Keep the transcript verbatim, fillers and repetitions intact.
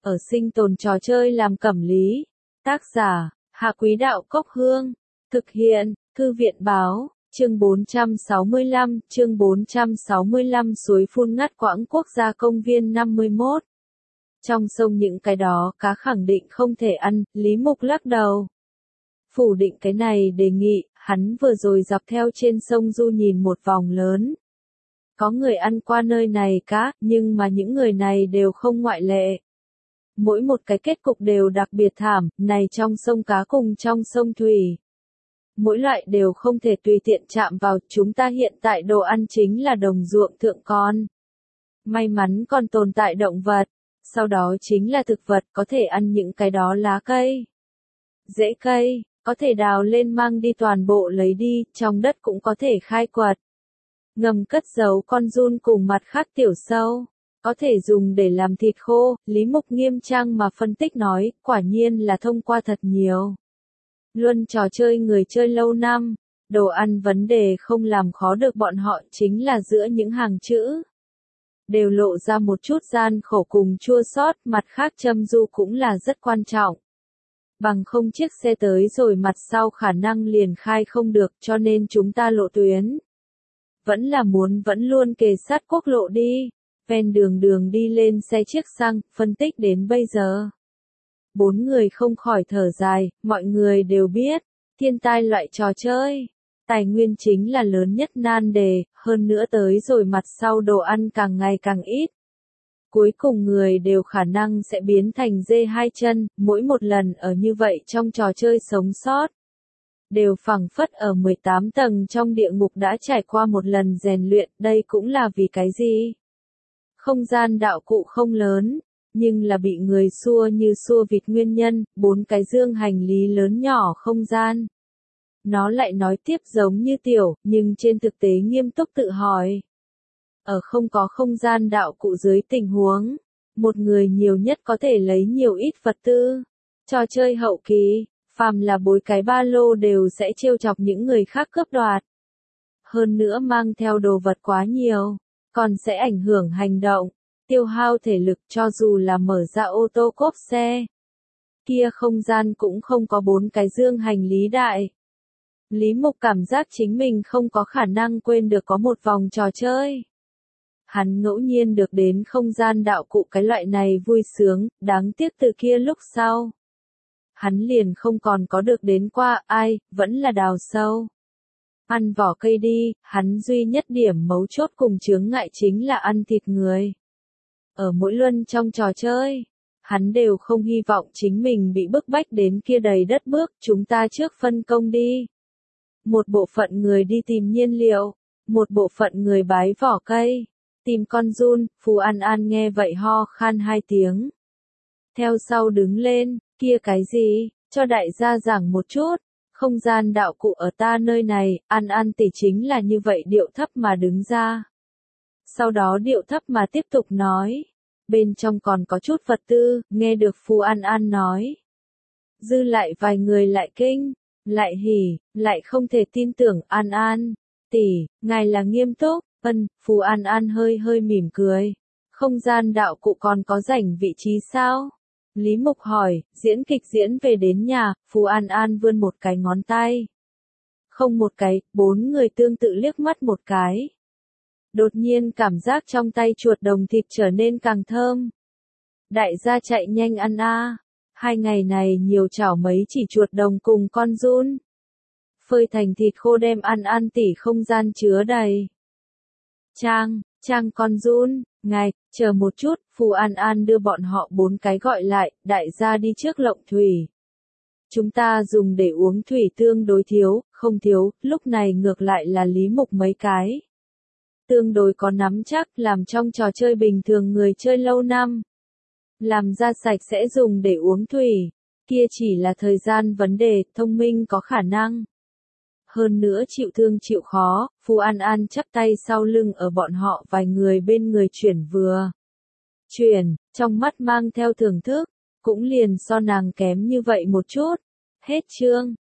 ở sinh tồn trò chơi làm cẩm lý. Tác giả, Hạ Quý Đạo Cốc Hương. Thực hiện, Thư viện Báo, chương bốn trăm sáu mươi lăm, chương bốn trăm sáu mươi lăm suối phun ngắt quãng quốc gia công viên năm mươi mốt. Trong sông những cái đó cá khẳng định không thể ăn, Lý Mục lắc đầu. Phủ định cái này đề nghị, hắn vừa rồi dọc theo trên sông Du nhìn một vòng lớn. Có người ăn qua nơi này cá, nhưng mà những người này đều không ngoại lệ. Mỗi một cái kết cục đều đặc biệt thảm, này trong sông cá cùng trong sông thủy. Mỗi loại đều không thể tùy tiện chạm vào, chúng ta hiện tại đồ ăn chính là đồng ruộng thượng con. May mắn còn tồn tại động vật, sau đó chính là thực vật có thể ăn những cái đó lá cây. Rễ cây, có thể đào lên mang đi toàn bộ lấy đi, trong đất cũng có thể khai quật. Ngầm cất giấu con giun cùng mặt khác tiểu sâu, có thể dùng để làm thịt khô, Lý Mục nghiêm trang mà phân tích nói, quả nhiên là thông qua thật nhiều. Luân trò chơi người chơi lâu năm, đồ ăn vấn đề không làm khó được bọn họ chính là giữa những hàng chữ. Đều lộ ra một chút gian khổ cùng chua xót, mặt khác châm du cũng là rất quan trọng. Bằng không chiếc xe tới rồi mặt sau khả năng liền khai không được cho nên chúng ta lộ tuyến. Vẫn là muốn vẫn luôn kề sát quốc lộ đi, ven đường đường đi lên xe chiếc xăng, phân tích đến bây giờ. Bốn người không khỏi thở dài, mọi người đều biết, thiên tai loại trò chơi. Tài nguyên chính là lớn nhất nan đề, hơn nữa tới rồi mặt sau đồ ăn càng ngày càng ít. Cuối cùng người đều khả năng sẽ biến thành dê hai chân, mỗi một lần ở như vậy trong trò chơi sống sót. Đều phảng phất ở mười tám tầng trong địa ngục đã trải qua một lần rèn luyện, đây cũng là vì cái gì? Không gian đạo cụ không lớn, nhưng là bị người xua như xua vịt nguyên nhân, bốn cái dương hành lý lớn nhỏ không gian. Nó lại nói tiếp giống như tiểu, nhưng trên thực tế nghiêm túc tự hỏi. Ở không có không gian đạo cụ dưới tình huống, một người nhiều nhất có thể lấy nhiều ít vật tư. Trò chơi hậu kỳ, phàm là bối cái ba lô đều sẽ trêu chọc những người khác cướp đoạt. Hơn nữa mang theo đồ vật quá nhiều, còn sẽ ảnh hưởng hành động, tiêu hao thể lực cho dù là mở ra ô tô cốp xe. Kia không gian cũng không có bốn cái dương hành lý đại. Lý Mục cảm giác chính mình không có khả năng quên được có một vòng trò chơi. Hắn ngẫu nhiên được đến không gian đạo cụ cái loại này vui sướng, đáng tiếc từ kia lúc sau. Hắn liền không còn có được đến qua, ai, vẫn là đào sâu. Ăn vỏ cây đi, hắn duy nhất điểm mấu chốt cùng chướng ngại chính là ăn thịt người. Ở mỗi luân trong trò chơi, hắn đều không hy vọng chính mình bị bức bách đến kia đầy đất bước, chúng ta trước phân công đi. Một bộ phận người đi tìm nhiên liệu, một bộ phận người bái vỏ cây, tìm con giun, Phù An An nghe vậy ho khan hai tiếng. Theo sau đứng lên, kia cái gì, cho đại gia giảng một chút, không gian đạo cụ ở ta nơi này, An An tỷ chính là như vậy điệu thấp mà đứng ra. Sau đó điệu thấp mà tiếp tục nói, bên trong còn có chút vật tư, nghe được Phù An An nói. Dư lại vài người lại kinh, lại hỉ, lại không thể tin tưởng, An An, tỷ, ngài là nghiêm túc, ân, Phù An An hơi hơi mỉm cười. Không gian đạo cụ còn có rảnh vị trí sao? Lý Mục hỏi, diễn kịch diễn về đến nhà, Phù An An vươn một cái ngón tay. Không một cái, bốn người tương tự liếc mắt một cái. Đột nhiên cảm giác trong tay chuột đồng thịt trở nên càng thơm. Đại gia chạy nhanh ăn a. Hai ngày này nhiều chảo mấy chỉ chuột đồng cùng con giun. Phơi thành thịt khô đem ăn ăn tỉ không gian chứa đầy. Trang, Trang con giun, ngài, chờ một chút, Phù An An đưa bọn họ bốn cái gọi lại, đại gia đi trước lộng thủy. Chúng ta dùng để uống thủy tương đối thiếu, không thiếu, lúc này ngược lại là Lý Mục mấy cái. Tương đối có nắm chắc, làm trong trò chơi bình thường người chơi lâu năm. Làm ra sạch sẽ dùng để uống thủy, kia chỉ là thời gian vấn đề, thông minh có khả năng. Hơn nữa chịu thương chịu khó, Phù An An chắp tay sau lưng ở bọn họ vài người bên người chuyển vừa. Chuyển, trong mắt mang theo thưởng thức, cũng liền so nàng kém như vậy một chút. Hết chương.